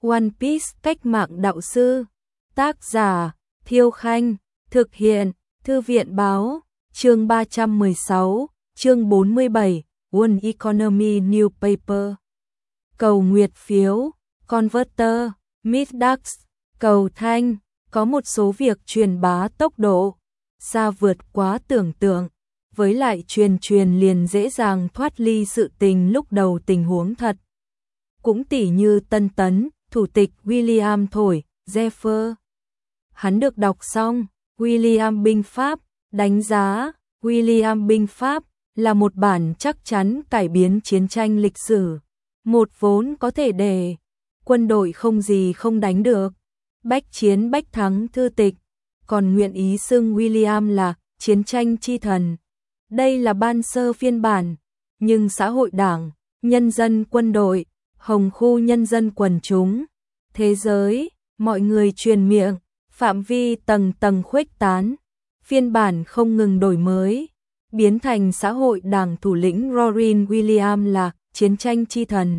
One Piece cách mạng đạo sư. Tác giả Thiêu Khanh. Thực hiện Thư viện Báo. Chương 316, chương 47, One Economy Newspaper. Cầu nguyệt phiếu, Converter, Midax, cầu thanh, có một số việc truyền bá tốc độ xa vượt quá tưởng tượng, với lại truyền liền dễ dàng thoát ly sự tình lúc đầu tình huống thật. Cũng tỉ như Tân Tấn, Thủ tịch William thổi, Zephyr. Hắn được đọc xong, William binh Pháp, đánh giá, William binh Pháp là một bản chắc chắn cải biến chiến tranh lịch sử. Một vốn có thể để quân đội không gì không đánh được, bách chiến bách thắng thư tịch, còn nguyện ý xưng William là chiến tranh chi thần. Đây là ban sơ phiên bản, nhưng xã hội đảng, nhân dân quân đội, hồng khu nhân dân quần chúng, thế giới, mọi người truyền miệng, phạm vi tầng tầng khuếch tán, phiên bản không ngừng đổi mới, biến thành xã hội đảng thủ lĩnh Robin Williams là chiến tranh chi thần.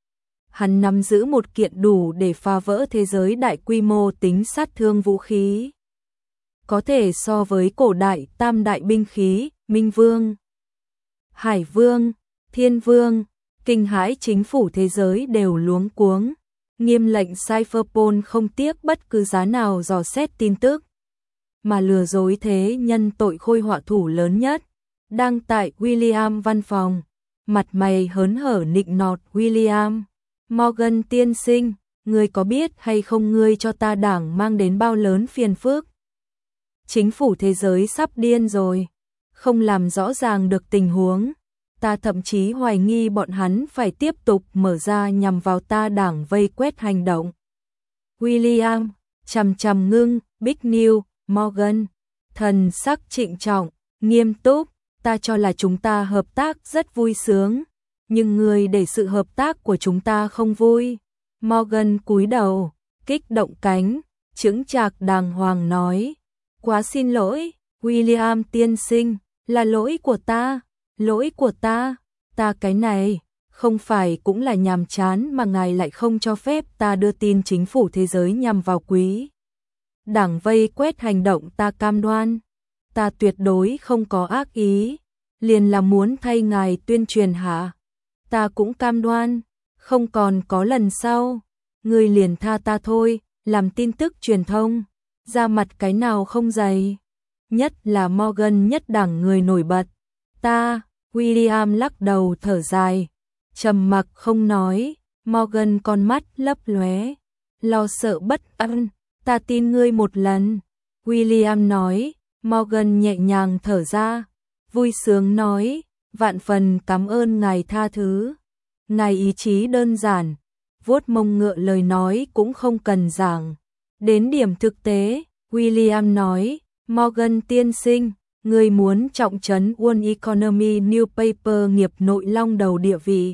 Hắn nắm giữ một kiện đủ để phá vỡ thế giới đại quy mô tính sát thương vũ khí. Có thể so với cổ đại tam đại binh khí, Minh Vương, Hải Vương, Thiên Vương, kinh hãi chính phủ thế giới đều luống cuống. Nghiêm lệnh Cypherpol không tiếc bất cứ giá nào dò xét tin tức, mà lừa dối thế nhân tội khôi họa thủ lớn nhất. Đang tại William văn phòng, mặt mày hớn hở nịnh nọt William. Morgan tiên sinh, ngươi có biết hay không ngươi cho ta đảng mang đến bao lớn phiền phức? Chính phủ thế giới sắp điên rồi, không làm rõ ràng được tình huống. Ta thậm chí hoài nghi bọn hắn phải tiếp tục mở ra nhằm vào ta đảng vây quét hành động. William, chằm ngưng, Big New, Morgan, thần sắc trịnh trọng, nghiêm túc, ta cho là chúng ta hợp tác rất vui sướng, nhưng người để sự hợp tác của chúng ta không vui. Morgan cúi đầu, kích động cánh, chững chạc đàng hoàng nói, quá xin lỗi, William tiên sinh, là lỗi của ta. Lỗi của ta cái này, không phải cũng là nhàm chán mà ngài lại không cho phép ta đưa tin chính phủ thế giới nhằm vào quý đảng vây quét hành động, ta cam đoan. Ta tuyệt đối không có ác ý, liền là muốn thay ngài tuyên truyền hả? Ta cũng cam đoan, không còn có lần sau, ngươi liền tha ta thôi, làm tin tức truyền thông, ra mặt cái nào không dày. Nhất là Morgan nhất đảng người nổi bật. Ta, William lắc đầu thở dài, trầm mặc không nói. Morgan con mắt lấp lóe, lo sợ bất an. Ta tin ngươi một lần, William nói. Morgan nhẹ nhàng thở ra, vui sướng nói, vạn phần cảm ơn ngài tha thứ. Ngài ý chí đơn giản, vuốt mông ngựa lời nói cũng không cần giảng. Đến điểm thực tế, William nói, Morgan tiên sinh, người muốn trọng trấn One Economy Newspaper nghiệp nội long đầu địa vị.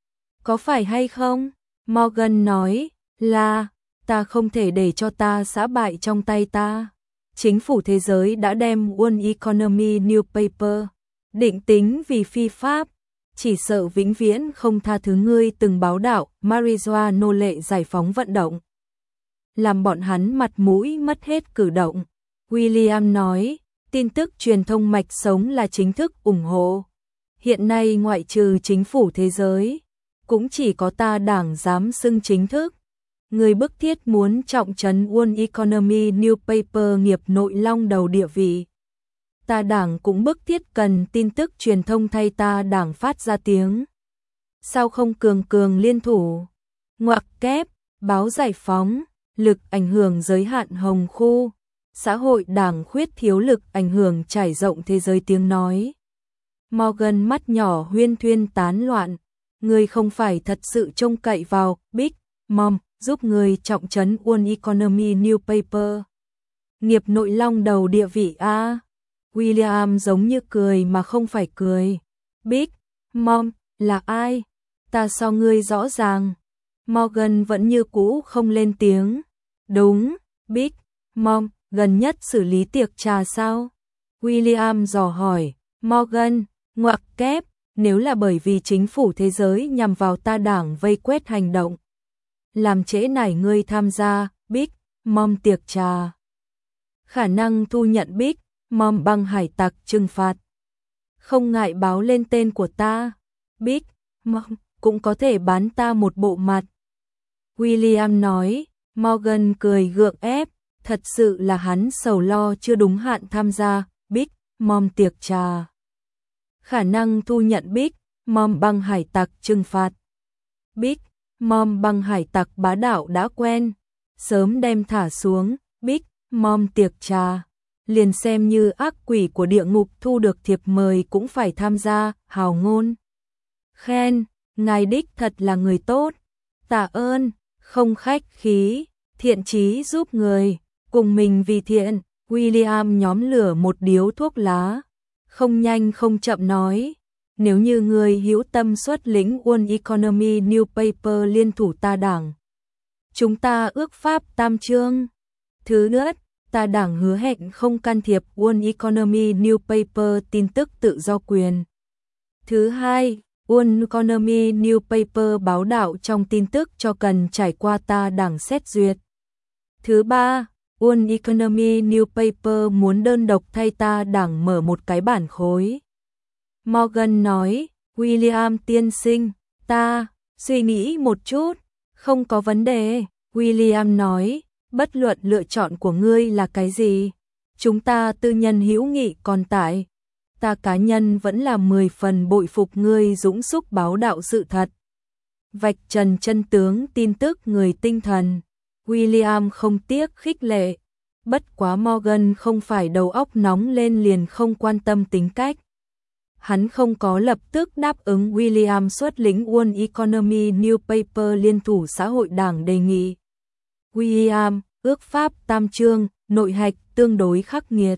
Có phải hay không? Morgan nói, là, ta không thể để cho ta xã bại trong tay ta. Chính phủ thế giới đã đem One Economy Newspaper định tính vì phi pháp, chỉ sợ vĩnh viễn không tha thứ ngươi từng báo đạo marijuana nô lệ giải phóng vận động. Làm bọn hắn mặt mũi mất hết cử động. William nói, tin tức truyền thông mạch sống là chính thức ủng hộ. Hiện nay ngoại trừ chính phủ thế giới, cũng chỉ có ta đảng dám xưng chính thức. Người bức thiết muốn trọng trấn One Economy Newspaper nghiệp nội long đầu địa vị. Ta đảng cũng bức thiết cần tin tức truyền thông thay ta đảng phát ra tiếng. Sao không cường liên thủ? Ngoặc kép, báo Giải Phóng, lực ảnh hưởng giới hạn hồng khu. Xã hội đảng khuyết thiếu lực ảnh hưởng trải rộng thế giới tiếng nói. Morgan mắt nhỏ huyên thuyên tán loạn. Người không phải thật sự trông cậy vào Big Mom giúp người trọng trấn One Economy Newspaper nghiệp nội long đầu địa vị a. William giống như cười mà không phải cười. Big Mom là ai? Ta so ngươi rõ ràng. Morgan vẫn như cũ không lên tiếng. Đúng, Big Mom gần nhất xử lý tiệc trà sao? William dò hỏi. Morgan, ngoặc kép, nếu là bởi vì chính phủ thế giới nhằm vào ta đảng vây quét hành động, làm trễ nải ngươi tham gia Big Mom tiệc trà. Khả năng thu nhận Big Mom băng hải tặc trừng phạt. Không ngại báo lên tên của ta. Big Mom cũng có thể bán ta một bộ mặt. William nói. Morgan cười gượng ép, thật sự là hắn sầu lo chưa đúng hạn tham gia Big Mom tiệc trà. Khả năng thu nhận Big Mom băng hải tặc trừng phạt. Big Mom băng hải tặc bá đạo đã quen, sớm đem thả xuống Big Mom tiệc trà, liền xem như ác quỷ của địa ngục thu được thiệp mời cũng phải tham gia, hào ngôn. Khen, ngài đích thật là người tốt, tạ ơn, không khách khí, thiện chí giúp người, cùng mình vì thiện. William nhóm lửa một điếu thuốc lá, không nhanh không chậm nói, nếu như người hữu tâm xuất lĩnh One Economy Newspaper liên thủ ta đảng, chúng ta ước pháp tam chương. Thứ nhất, ta đảng hứa hẹn không can thiệp One Economy Newspaper tin tức tự do quyền. Thứ hai, One Economy Newspaper báo đạo trong tin tức cho cần trải qua ta đảng xét duyệt. Thứ ba, One Economy Newspaper muốn đơn độc thay ta đảng mở một cái bản khối. Morgan nói, William tiên sinh, ta suy nghĩ một chút, không có vấn đề. William nói, bất luận lựa chọn của ngươi là cái gì, chúng ta tư nhân hữu nghị còn tại. Ta cá nhân vẫn là 10 phần bội phục ngươi dũng xúc báo đạo sự thật, vạch trần chân tướng tin tức người tinh thần. William không tiếc khích lệ, bất quá Morgan không phải đầu óc nóng lên liền không quan tâm tính cách. Hắn không có lập tức đáp ứng William xuất lĩnh One Economy Newspaper liên thủ xã hội đảng đề nghị. William, ước pháp tam chương, nội hạch tương đối khắc nghiệt,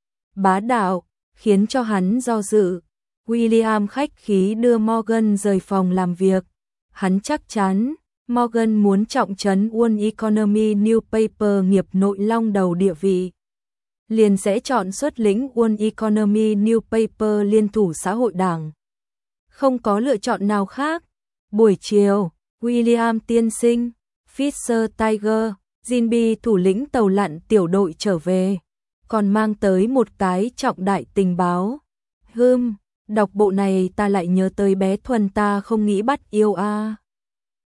bá đạo, khiến cho hắn do dự. William khách khí đưa Morgan rời phòng làm việc. Hắn chắc chắn Morgan muốn trọng trấn One Economy Newspaper nghiệp nội long đầu địa vị, liền sẽ chọn xuất lĩnh One Economy Newspaper liên thủ xã hội đảng. Không có lựa chọn nào khác. Buổi chiều, William tiên sinh, Fisher Tiger, Jinby thủ lĩnh tàu lặn tiểu đội trở về, còn mang tới một cái trọng đại tình báo. Đọc bộ này ta lại nhớ tới bé Thuần ta không nghĩ bắt yêu a.